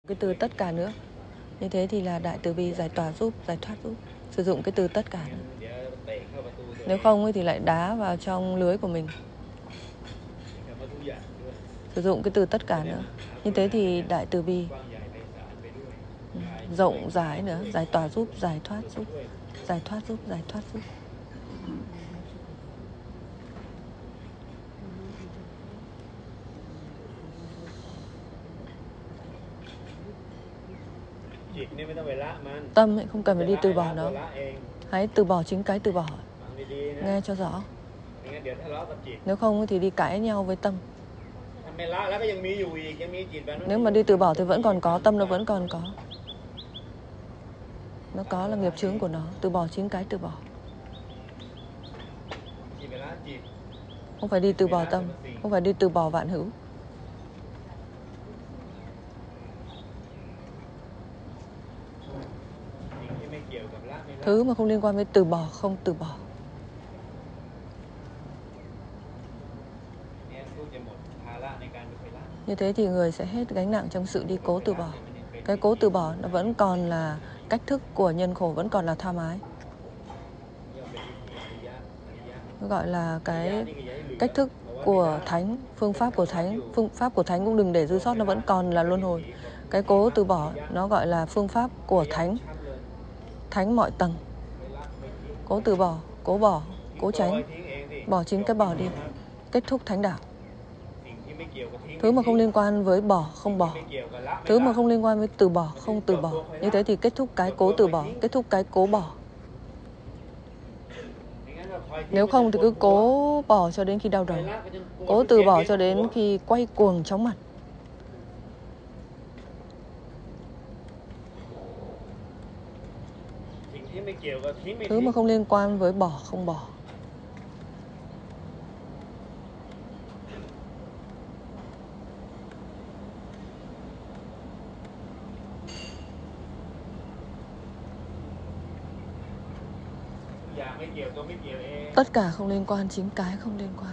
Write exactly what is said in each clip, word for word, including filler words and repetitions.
cái từ tất cả nữa. Như thế thì là đại từ bi giải tỏa giúp, giải thoát giúp. Sử dụng cái từ tất cả nữa. Nếu không ấy thì lại đá vào trong lưới của mình. Sử dụng cái từ tất cả nữa. Như thế thì đại từ bi rộng rãi nữa, giải tỏa giúp, giải thoát giúp, giải thoát giúp, giải thoát giúp. Tâm ấy không cần phải đi từ bỏ nó. Hãy từ bỏ chính cái từ bỏ. Nghe cho rõ. Nếu không thì đi cãi nhau với tâm. Nếu mà đi từ bỏ thì vẫn còn có, tâm nó vẫn còn có. Nó có là nghiệp chướng của nó. Từ bỏ chính cái từ bỏ. Không phải đi từ bỏ tâm, không phải đi từ bỏ vạn hữu. Thứ mà không liên quan với từ bỏ, không từ bỏ. Như thế thì người sẽ hết gánh nặng trong sự đi cố từ bỏ. Cái cố từ bỏ nó vẫn còn là cách thức của nhân khổ, vẫn còn là tha mái. Nó gọi là cái cách thức của thánh, phương pháp của thánh. Phương pháp của thánh cũng đừng để dư sót, nó vẫn còn là luân hồi. Cái cố từ bỏ nó gọi là phương pháp của thánh. Thánh mọi tầng. Cố từ bỏ, cố bỏ, cố tránh. Bỏ chính cái bỏ đi. Kết thúc thánh đạo. Thứ mà không liên quan với bỏ, không bỏ. Thứ mà không liên quan với từ bỏ, không từ bỏ. Như thế thì kết thúc cái cố từ bỏ, kết thúc cái cố bỏ. Nếu không thì cứ cố bỏ cho đến khi đau đầu. Cố từ bỏ cho đến khi quay cuồng chóng mặt. Thứ mà không liên quan với bỏ, không bỏ. Tất cả không liên quan, chính cái không liên quan.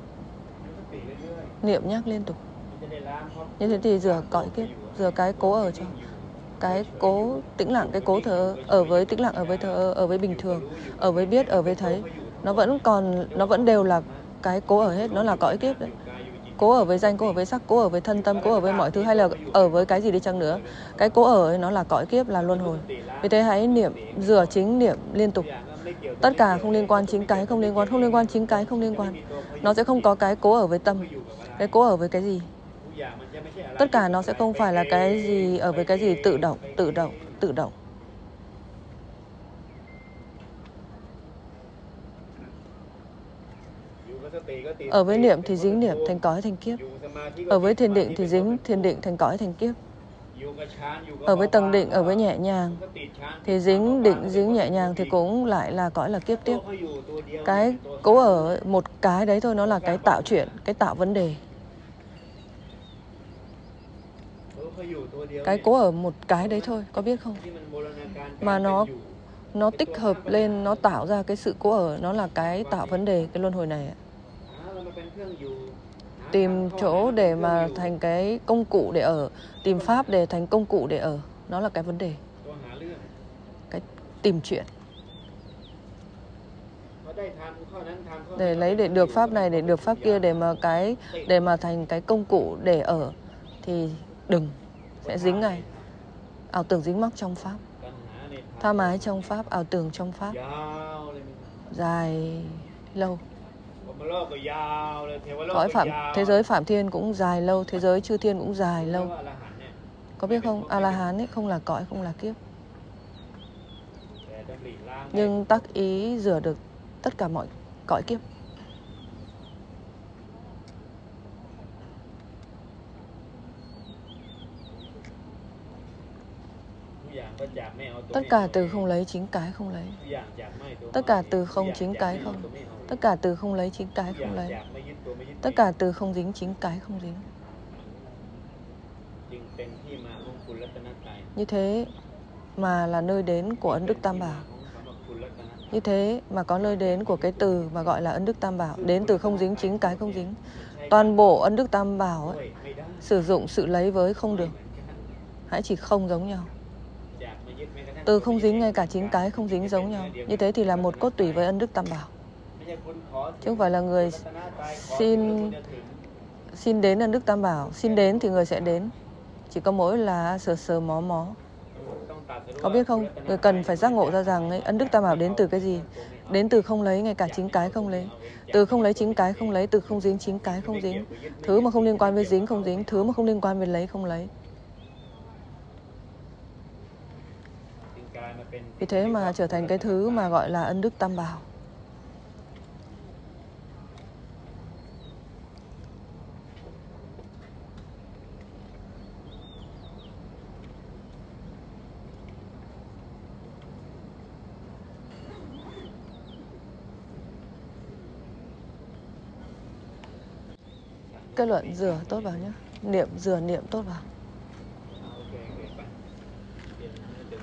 Niệm nhắc liên tục. Như thế thì rửa cõi kiếp, rửa cái cố ở cho. Cái cố tĩnh lặng, cái cố thờ ơ, ở với tĩnh lặng, ở với thờ ơ, ở với bình thường, ở với biết, ở với thấy. Nó vẫn còn, nó vẫn đều là cái cố ở hết, nó là cõi kiếp đấy. Cố ở với danh, cố ở với sắc, cố ở với thân tâm, cố ở với mọi thứ, hay là ở với cái gì đi chăng nữa. Cái cố ở ấy nó là cõi kiếp, là luân hồi. Vì thế hãy niệm, rửa chính niệm liên tục. Tất cả không liên quan, chính cái không liên quan, không liên quan, chính cái không liên quan. Nó sẽ không có cái cố ở với tâm. Cái cố ở với cái gì? Tất cả nó sẽ không phải là cái gì ở với cái gì tự động, tự động, tự động. Ở với niệm thì dính niệm thành cõi thành kiếp. Ở với thiền định thì dính thiền định thành cõi thành kiếp. Ở với tầng định, ở với nhẹ nhàng thì dính định, dính nhẹ nhàng thì cũng lại là cõi là kiếp tiếp. Cái cố ở một cái đấy thôi, nó là cái tạo chuyện, cái tạo vấn đề. Cái cố ở một cái đấy thôi, có biết không? Mà nó nó tích hợp lên, nó tạo ra cái sự cố ở, nó là cái tạo vấn đề, cái luân hồi này. Tìm chỗ để mà thành cái công cụ để ở, tìm pháp để thành công cụ để ở, nó là cái vấn đề. Cái tìm chuyện. Để lấy để được pháp này, để được pháp kia, để mà cái để mà thành cái công cụ để ở thì đừng, sẽ dính ngay. Ảo tưởng dính mắc trong pháp. Tha mái trong pháp, ảo tưởng trong pháp. Dài lâu. Cõi phạm, thế giới phạm thiên cũng dài lâu, thế giới chư thiên cũng dài lâu. Có biết không? A-la-hán ấy không là cõi, không là kiếp. Nhưng tác ý rửa được tất cả mọi cõi kiếp. Tất cả từ không lấy, chính cái không lấy. Tất cả từ không, chính cái không. Tất cả từ không lấy, chính cái không lấy. Tất cả từ không dính, chính cái không dính. Như thế mà là nơi đến của ân đức Tam Bảo. Như thế mà có nơi đến của cái từ mà gọi là ân đức Tam Bảo. Đến từ không dính, chính cái không dính. Toàn bộ ân đức Tam Bảo ấy, sử dụng sự lấy với không được. hãy chỉ không giống nhau. Từ không dính ngay cả chính cái không dính giống nhau. Như thế thì là một cốt tủy với ân đức tam bảo. Chứ không phải là người xin xin đến ân đức tam bảo, xin đến thì người sẽ đến. Chỉ có mỗi là sờ sờ mó mó. Có biết không? Người cần phải giác ngộ ra rằng ấy, ân đức tam bảo đến từ cái gì? Đến từ không lấy ngay cả chính cái không lấy. Từ không lấy chính cái không lấy, từ không dính chính cái không dính. Thứ mà không liên quan với dính không dính, thứ mà không liên quan với lấy không lấy. Vì thế mà trở thành cái thứ mà gọi là ân đức tam bảo. Kết luận rửa tốt vào nhé. Niệm rửa niệm tốt vào.